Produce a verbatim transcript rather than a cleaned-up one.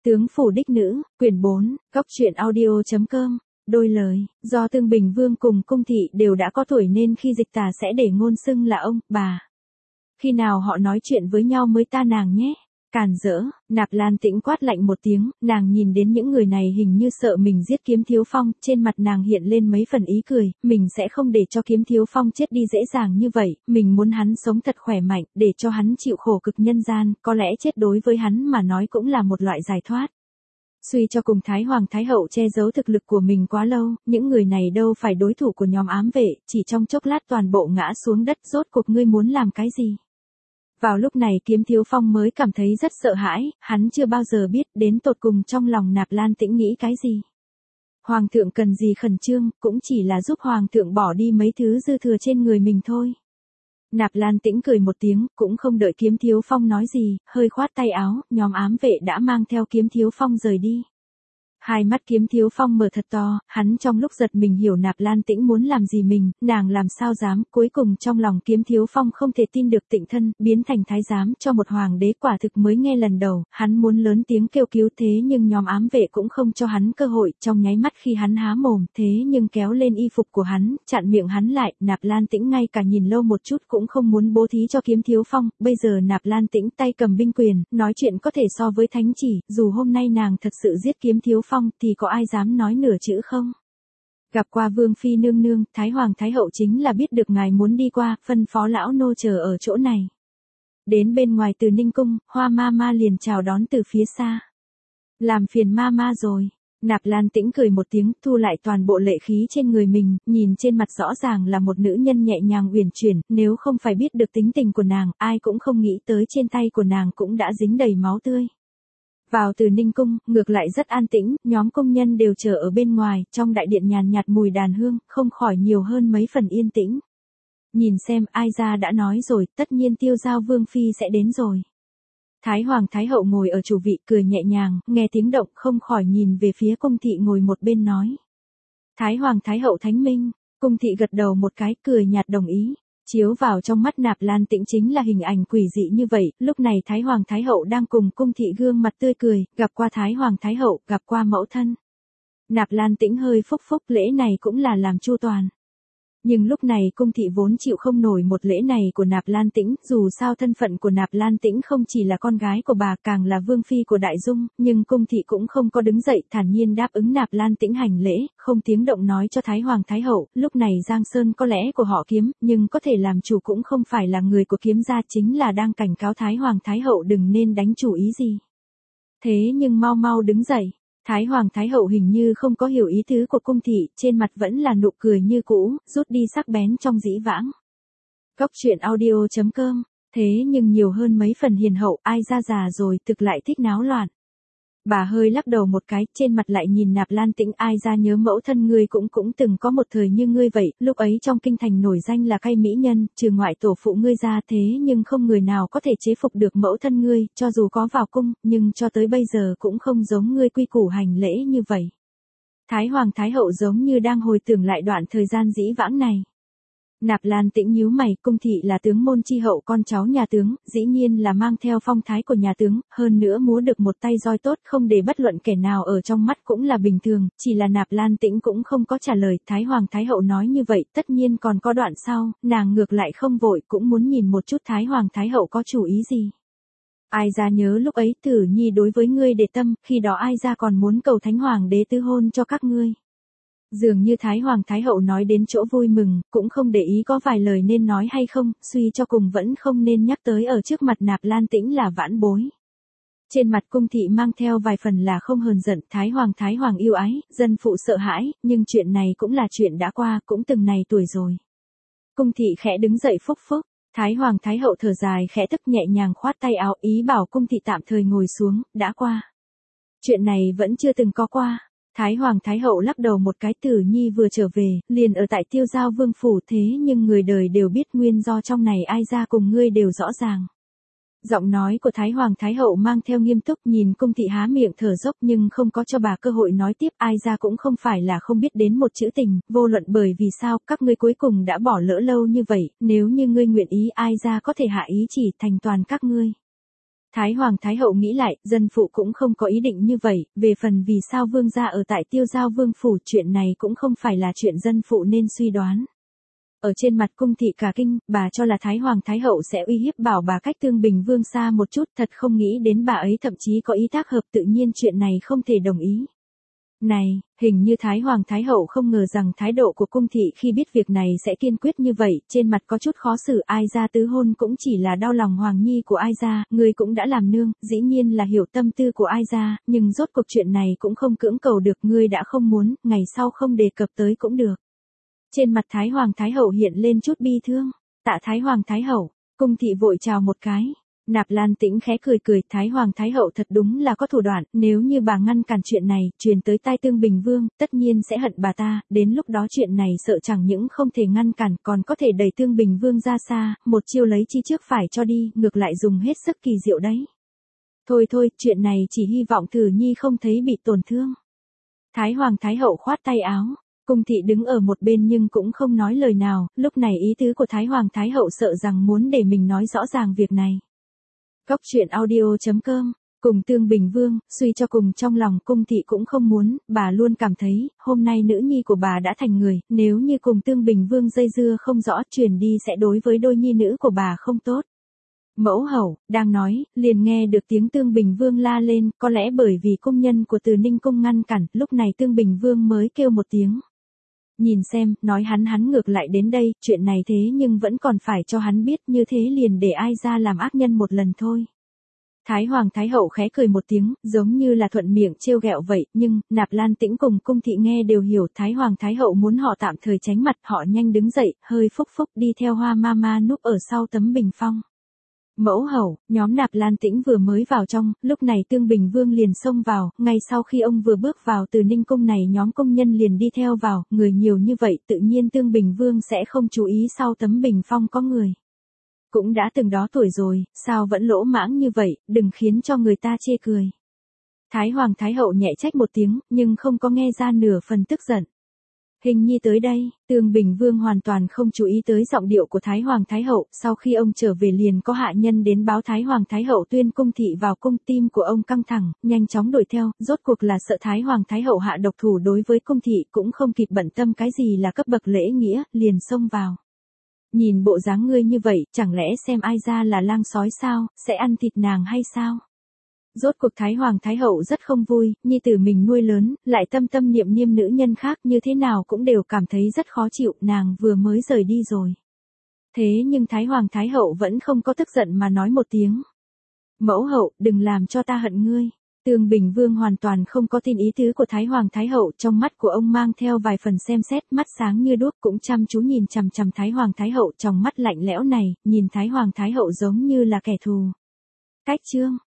Tướng phủ đích nữ, quyển bốn, góc truyện audio.com, đôi lời, do Tương Bình Vương cùng cung thị đều đã có tuổi nên khi dịch tả sẽ để ngôn xưng là ông, bà. Khi nào họ nói chuyện với nhau mới ta nàng nhé. Càn rỡ, Nạp Lan Tĩnh quát lạnh một tiếng, nàng nhìn đến những người này hình như sợ mình giết Kiếm Thiếu Phong, trên mặt nàng hiện lên mấy phần ý cười, mình sẽ không để cho Kiếm Thiếu Phong chết đi dễ dàng như vậy, mình muốn hắn sống thật khỏe mạnh, để cho hắn chịu khổ cực nhân gian, có lẽ chết đối với hắn mà nói cũng là một loại giải thoát. Suy cho cùng Thái Hoàng Thái Hậu che giấu thực lực của mình quá lâu, những người này đâu phải đối thủ của nhóm ám vệ, chỉ trong chốc lát toàn bộ ngã xuống đất, rốt cuộc ngươi muốn làm cái gì? Vào lúc này Kiếm Thiếu Phong mới cảm thấy rất sợ hãi, hắn chưa bao giờ biết đến tột cùng trong lòng Nạp Lan Tĩnh nghĩ cái gì. Hoàng thượng cần gì khẩn trương, cũng chỉ là giúp Hoàng thượng bỏ đi mấy thứ dư thừa trên người mình thôi. Nạp Lan Tĩnh cười một tiếng, cũng không đợi Kiếm Thiếu Phong nói gì, hơi khoát tay áo, nhóm ám vệ đã mang theo Kiếm Thiếu Phong rời đi. Hai mắt Kiếm Thiếu Phong mở thật to, hắn trong lúc giật mình hiểu Nạp Lan Tĩnh muốn làm gì mình, nàng làm sao dám, cuối cùng trong lòng Kiếm Thiếu Phong không thể tin được Tịnh thân, biến thành thái giám cho một hoàng đế quả thực mới nghe lần đầu, hắn muốn lớn tiếng kêu cứu thế nhưng nhóm ám vệ cũng không cho hắn cơ hội, trong nháy mắt khi hắn há mồm, thế nhưng kéo lên y phục của hắn, chặn miệng hắn lại, Nạp Lan Tĩnh ngay cả nhìn lâu một chút cũng không muốn bố thí cho Kiếm Thiếu Phong, bây giờ Nạp Lan Tĩnh tay cầm binh quyền, nói chuyện có thể so với thánh chỉ, dù hôm nay nàng thật sự giết Kiếm Thiếu Phong thì có ai dám nói nửa chữ không? Gặp qua Vương Phi nương nương, Thái Hoàng Thái Hậu chính là biết được ngài muốn đi qua, phân phó lão nô chờ ở chỗ này. Đến bên ngoài Từ Ninh Cung, Hoa ma ma liền chào đón từ phía xa. Làm phiền ma ma rồi. Nạp Lan Tĩnh cười một tiếng, thu lại toàn bộ lệ khí trên người mình, nhìn trên mặt rõ ràng là một nữ nhân nhẹ nhàng uyển chuyển, nếu không phải biết được tính tình của nàng, ai cũng không nghĩ tới trên tay của nàng cũng đã dính đầy máu tươi. Vào Từ Ninh Cung, ngược lại rất an tĩnh, nhóm công nhân đều chờ ở bên ngoài, trong đại điện nhàn nhạt mùi đàn hương, không khỏi nhiều hơn mấy phần yên tĩnh. Nhìn xem, ai ra đã nói rồi, tất nhiên Tiêu Giao Vương Phi sẽ đến rồi. Thái Hoàng Thái Hậu ngồi ở chủ vị cười nhẹ nhàng, nghe tiếng động không khỏi nhìn về phía cung thị ngồi một bên nói. Thái Hoàng Thái Hậu thánh minh, cung thị gật đầu một cái cười nhạt đồng ý. Chiếu vào trong mắt Nạp Lan Tĩnh chính là hình ảnh quỷ dị như vậy, lúc này Thái Hoàng Thái Hậu đang cùng cung thị gương mặt tươi cười, gặp qua Thái Hoàng Thái Hậu, gặp qua mẫu thân. Nạp Lan Tĩnh hơi phúc phúc, lễ này cũng là làm chu toàn. Nhưng lúc này cung thị vốn chịu không nổi một lễ này của Nạp Lan Tĩnh, dù sao thân phận của Nạp Lan Tĩnh không chỉ là con gái của bà càng là vương phi của Đại Dung, nhưng cung thị cũng không có đứng dậy thản nhiên đáp ứng Nạp Lan Tĩnh hành lễ, không tiếng động nói cho Thái Hoàng Thái Hậu, lúc này Giang Sơn có lẽ của họ Kiếm, nhưng có thể làm chủ cũng không phải là người của Kiếm gia, chính là đang cảnh cáo Thái Hoàng Thái Hậu đừng nên đánh chủ ý gì. Thế nhưng mau mau đứng dậy. Thái Hoàng Thái Hậu hình như không có hiểu ý tứ của cung thị, trên mặt vẫn là nụ cười như cũ, rút đi sắc bén trong dĩ vãng. Góc truyện audio.com, thế nhưng nhiều hơn mấy phần hiền hậu, ai ra già rồi thực lại thích náo loạn. Bà hơi lắc đầu một cái, trên mặt lại nhìn Nạp Lan Tĩnh, ai ra nhớ mẫu thân ngươi cũng cũng từng có một thời như ngươi vậy, lúc ấy trong kinh thành nổi danh là cay mỹ nhân, trừ ngoại tổ phụ ngươi ra, thế nhưng không người nào có thể chế phục được mẫu thân ngươi, cho dù có vào cung, nhưng cho tới bây giờ cũng không giống ngươi quy củ hành lễ như vậy. Thái Hoàng Thái Hậu giống như đang hồi tưởng lại đoạn thời gian dĩ vãng này. Nạp Lan Tĩnh nhíu mày, cung thị là tướng môn chi hậu con cháu nhà tướng, dĩ nhiên là mang theo phong thái của nhà tướng, hơn nữa múa được một tay roi tốt không để bất luận kẻ nào ở trong mắt cũng là bình thường, chỉ là Nạp Lan Tĩnh cũng không có trả lời, Thái Hoàng Thái Hậu nói như vậy, tất nhiên còn có đoạn sau, nàng ngược lại không vội cũng muốn nhìn một chút Thái Hoàng Thái Hậu có chủ ý gì. Ai ra nhớ lúc ấy Tử Nhi đối với ngươi để tâm, khi đó ai ra còn muốn cầu Thánh Hoàng đế tứ hôn cho các ngươi. Dường như Thái Hoàng Thái Hậu nói đến chỗ vui mừng, cũng không để ý có vài lời nên nói hay không, suy cho cùng vẫn không nên nhắc tới ở trước mặt Nạp Lan Tĩnh là vãn bối. Trên mặt cung thị mang theo vài phần là không hờn giận, Thái Hoàng Thái Hoàng yêu ái, dân phụ sợ hãi, nhưng chuyện này cũng là chuyện đã qua, cũng từng này tuổi rồi. Cung thị khẽ đứng dậy phúc phúc, Thái Hoàng Thái Hậu thở dài khẽ tức nhẹ nhàng khoát tay áo ý bảo cung thị tạm thời ngồi xuống, đã qua. Chuyện này vẫn chưa từng có qua. Thái Hoàng Thái Hậu lắc đầu một cái, Tử Nhi vừa trở về, liền ở tại Tiêu Giao Vương phủ, thế nhưng người đời đều biết nguyên do trong này ai ra cùng ngươi đều rõ ràng. Giọng nói của Thái Hoàng Thái Hậu mang theo nghiêm túc, nhìn cung thị há miệng thở dốc nhưng không có cho bà cơ hội nói tiếp, ai ra cũng không phải là không biết đến một chữ tình, vô luận bởi vì sao các ngươi cuối cùng đã bỏ lỡ lâu như vậy, nếu như ngươi nguyện ý ai ra có thể hạ ý chỉ thành toàn các ngươi. Thái Hoàng Thái Hậu nghĩ lại, dân phụ cũng không có ý định như vậy, về phần vì sao vương gia ở tại Tiêu Giao Vương Phủ, chuyện này cũng không phải là chuyện dân phụ nên suy đoán. Ở trên mặt cung thị cả kinh, bà cho là Thái Hoàng Thái Hậu sẽ uy hiếp bảo bà cách Tương Bình Vương xa một chút, thật không nghĩ đến bà ấy thậm chí có ý tác hợp, tự nhiên chuyện này không thể đồng ý. Này, hình như Thái Hoàng Thái Hậu không ngờ rằng thái độ của cung thị khi biết việc này sẽ kiên quyết như vậy, trên mặt có chút khó xử. Ai gia tứ hôn cũng chỉ là đau lòng Hoàng Nhi của Ai gia, người cũng đã làm nương, dĩ nhiên là hiểu tâm tư của Ai gia, nhưng rốt cuộc chuyện này cũng không cưỡng cầu được, ngươi đã không muốn, ngày sau không đề cập tới cũng được. Trên mặt Thái Hoàng Thái Hậu hiện lên chút bi thương. Tạ Thái Hoàng Thái Hậu, cung thị vội chào một cái. Nạp Lan Tĩnh khẽ cười cười, Thái Hoàng Thái Hậu thật đúng là có thủ đoạn, nếu như bà ngăn cản chuyện này, truyền tới tai Tương Bình Vương, tất nhiên sẽ hận bà ta, đến lúc đó chuyện này sợ chẳng những không thể ngăn cản, còn có thể đẩy Tương Bình Vương ra xa, một chiêu lấy chi trước phải cho đi, ngược lại dùng hết sức kỳ diệu đấy. Thôi thôi, chuyện này chỉ hy vọng Thử Nhi không thấy bị tổn thương. Thái Hoàng Thái Hậu khoát tay áo. Cung thị đứng ở một bên nhưng cũng không nói lời nào, lúc này ý tứ của Thái Hoàng Thái Hậu sợ rằng muốn để mình nói rõ ràng việc này. Cốc truyện audio chấm com, cùng Tương Bình Vương, suy cho cùng trong lòng cung thị cũng không muốn, bà luôn cảm thấy, hôm nay nữ nhi của bà đã thành người, nếu như cùng Tương Bình Vương dây dưa không rõ truyền đi sẽ đối với đôi nhi nữ của bà không tốt. Mẫu hậu, đang nói, liền nghe được tiếng Tương Bình Vương la lên, có lẽ bởi vì cung nhân của Từ Ninh Cung ngăn cản, lúc này Tương Bình Vương mới kêu một tiếng. Nhìn xem, nói hắn hắn ngược lại đến đây, chuyện này thế nhưng vẫn còn phải cho hắn biết, như thế liền để Ai ra làm ác nhân một lần thôi. Thái Hoàng Thái Hậu khẽ cười một tiếng, giống như là thuận miệng trêu ghẹo vậy, nhưng, Nạp Lan Tĩnh cùng cung thị nghe đều hiểu Thái Hoàng Thái Hậu muốn họ tạm thời tránh mặt, họ nhanh đứng dậy, hơi phúc phúc đi theo Hoa Mama núp ở sau tấm bình phong. Mẫu hậu, nhóm Nạp Lan Tĩnh vừa mới vào trong, lúc này Tương Bình Vương liền xông vào, ngay sau khi ông vừa bước vào Từ Ninh Cung này nhóm công nhân liền đi theo vào, người nhiều như vậy tự nhiên Tương Bình Vương sẽ không chú ý sau tấm bình phong có người. Cũng đã từng đó tuổi rồi, sao vẫn lỗ mãng như vậy, đừng khiến cho người ta chê cười. Thái Hoàng Thái Hậu nhẹ trách một tiếng, nhưng không có nghe ra nửa phần tức giận. Hình nhi tới đây, Tương Bình Vương hoàn toàn không chú ý tới giọng điệu của Thái Hoàng Thái Hậu, sau khi ông trở về liền có hạ nhân đến báo Thái Hoàng Thái Hậu tuyên cung thị vào cung, tim của ông căng thẳng, nhanh chóng đuổi theo, rốt cuộc là sợ Thái Hoàng Thái Hậu hạ độc thủ đối với cung thị, cũng không kịp bận tâm cái gì là cấp bậc lễ nghĩa, liền xông vào. Nhìn bộ dáng ngươi như vậy, chẳng lẽ xem Ai ra là lang sói sao, sẽ ăn thịt nàng hay sao? Rốt cuộc Thái Hoàng Thái Hậu rất không vui, nhi tử mình nuôi lớn, lại tâm tâm niệm niệm nữ nhân khác như thế nào cũng đều cảm thấy rất khó chịu, nàng vừa mới rời đi rồi. Thế nhưng Thái Hoàng Thái Hậu vẫn không có tức giận mà nói một tiếng. Mẫu hậu, đừng làm cho ta hận ngươi. Tương Bình Vương hoàn toàn không có tin ý tứ của Thái Hoàng Thái Hậu, trong mắt của ông mang theo vài phần xem xét, mắt sáng như đuốc cũng chăm chú nhìn chằm chằm Thái Hoàng Thái Hậu, trong mắt lạnh lẽo này, nhìn Thái Hoàng Thái Hậu giống như là kẻ thù. Cách chương